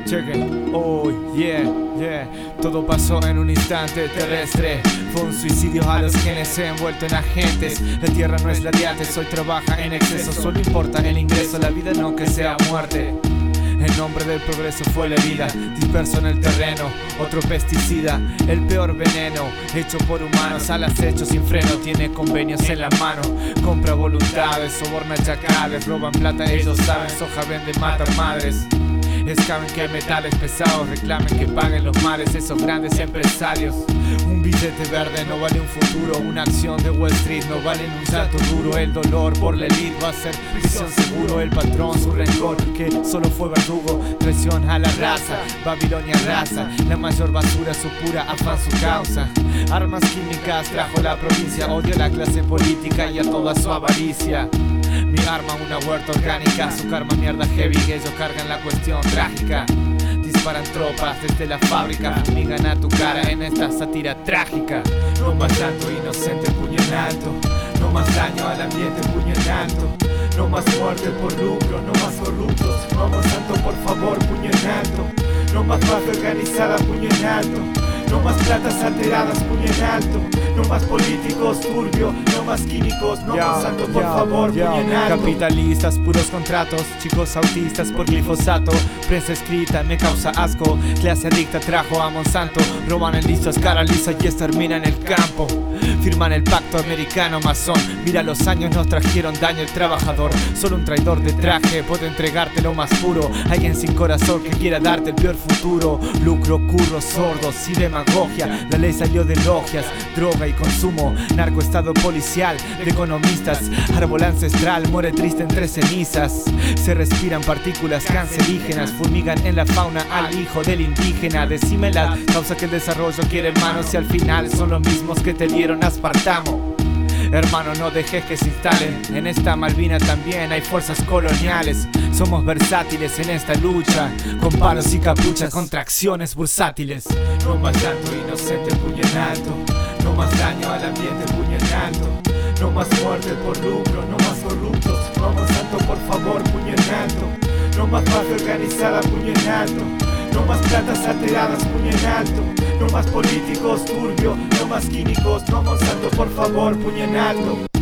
Chequen, oh yeah, yeah. Todo pasó en un instante terrestre. Fue un suicidio a los genes envuelto en agentes. La tierra no es la de antes, hoy trabaja en exceso. Solo importa el ingreso, la vida no que sea muerte. En nombre del progreso fue la herida, disperso en el terreno, otro pesticida, el peor veneno, hecho por humanos al acecho sin freno. Tiene convenios en la mano, compra voluntades, soborna chacales, roban plata, ellos saben, soja vende, matan madres. Escaben que hay metales pesados, reclamen que paguen los males esos grandes empresarios. Un billete verde no vale un futuro, una acción de Wall Street no vale un salto duro. El dolor por la elite va a ser prisión seguro. El patrón, su rencor, que solo fue verdugo. Traición a la raza, Babilonia raza. La mayor basura, su pura afán, su causa. Armas químicas trajo la provincia, odio a la clase política y a toda su avaricia. Mi arma, una huerta orgánica, su karma mierda heavy, ellos cargan la cuestión trágica. Disparan tropas desde la fábrica, fumigan a tu cara en esta sátira trágica. No más llanto inocente, puño en alto. No más daño al ambiente, puño en alto. No más muerte por lucro, no más corruptos. No más santo, por favor, puño en alto. No más mafia organizada, puño en alto. No más platas alteradas, puño en alto. No más políticos turbios, no más químicos. No más santo, por favor, puño en alto. Capitalistas, puros contratos, chicos autistas por glifosato. Prensa escrita me causa asco, clase adicta trajo a Monsanto. Roban en listo a escala lisa y exterminan el campo. Firman el pacto americano masón. Mira, los años nos trajeron daño el trabajador. Solo un traidor de traje puede entregarte lo más puro. Alguien sin corazón que quiera darte el peor futuro. Lucro, curros, sordos y demagogia. La ley salió de logias, droga y consumo. Narcoestado policial de economistas. Árbol ancestral muere triste entre cenizas. Se respiran partículas cancerígenas. Fumigan en la fauna al hijo del indígena. Decime la causa que el desarrollo quiere manos y al final son los mismos que te dieron aspartamo. Hermano, no dejes que se instalen. En esta Malvina también hay fuerzas coloniales. Somos versátiles en esta lucha, con palos y capuchas contra acciones bursátiles. No más llanto inocente, puño en alto. No más daño al ambiente, puño en alto. No más muerte por lucro, no más corruptos. No más santo, por favor, puño en alto. No más mafia organizada, puño en alto. No más platas alteradas, puño en alto. No más políticos turbios, no más químicos. No más santo, por favor, puño en alto.